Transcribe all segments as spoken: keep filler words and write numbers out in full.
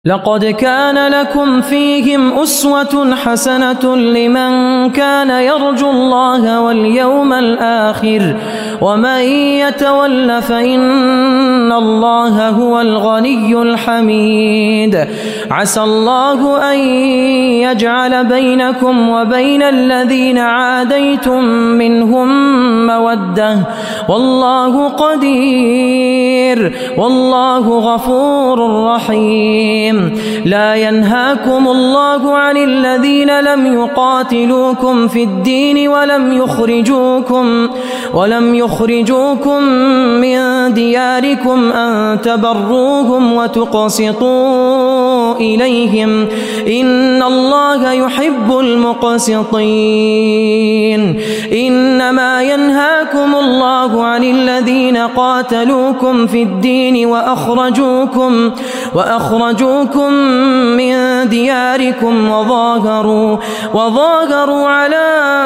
لقد كان لكم فيهم أسوة حسنة لمن كان يرجو الله واليوم الآخر ومن يتول فإن الله هو الغني الحميد. عسى الله أن يجعل بينكم وبين الذين عاديتم منهم مودة والله قدير والله غفور رحيم. لا ينهاكم الله عن الذين لم يقاتلوكم في الدين ولم يخرجوكم ولم يخرجوكم من دياركم أن تبروهم وتقسطوا إليهم إن الله يحب المقسطين. إنما ينهاكم الله عن الذين قاتلوكم في الدين وأخرجوكم وأخرجوكم من دياركم وظاهروا وظاهروا على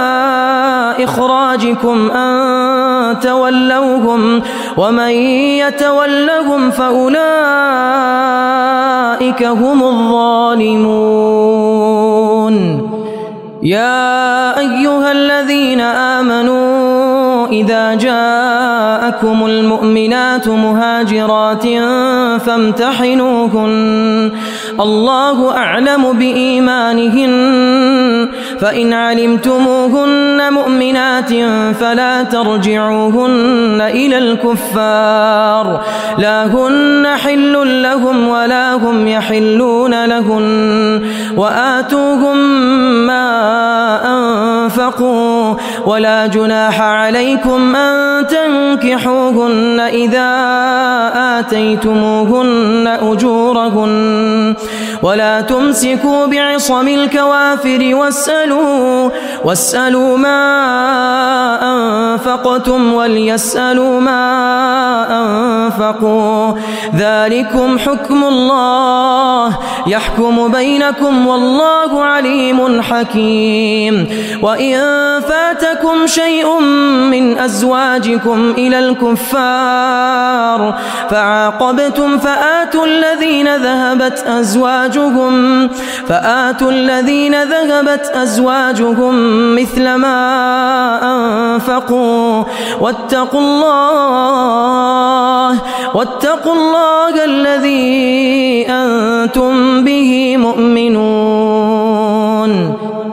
إخراجكم أن تولوهم ومن يتولهم فأولئك هم الظالمون. يا أيها الذين آمنوا إذا جاءكم المؤمنات مهاجرات فامتحنوهن الله أعلم بإيمانهن فإن علمتموهن مؤمنات فلا ترجعوهن إلى الكفار لا هن حل لهم ولا هم يحلون لهن وآتوهم ما أنفقوا ولا جناح عليكم أن تنكحوهن إذا آتيتموهن أجورهن ولا تمسكوا بعصم الكوافر واسألوا, واسألوا ما أنفقتم وليسألوا ما أنفقوا ذلكم حكم الله يحكم بينكم والله عليم حكيم. وإن فاتكم شيء من أزواجكم إلى الكفار فعاقبتم فآتوا الذين ذهبت أزواجهم فآتوا الذين ذهبت أزواجهم مثل ما أنفقوا واتقوا الله واتقوا الله الذي أنتم به مؤمنون.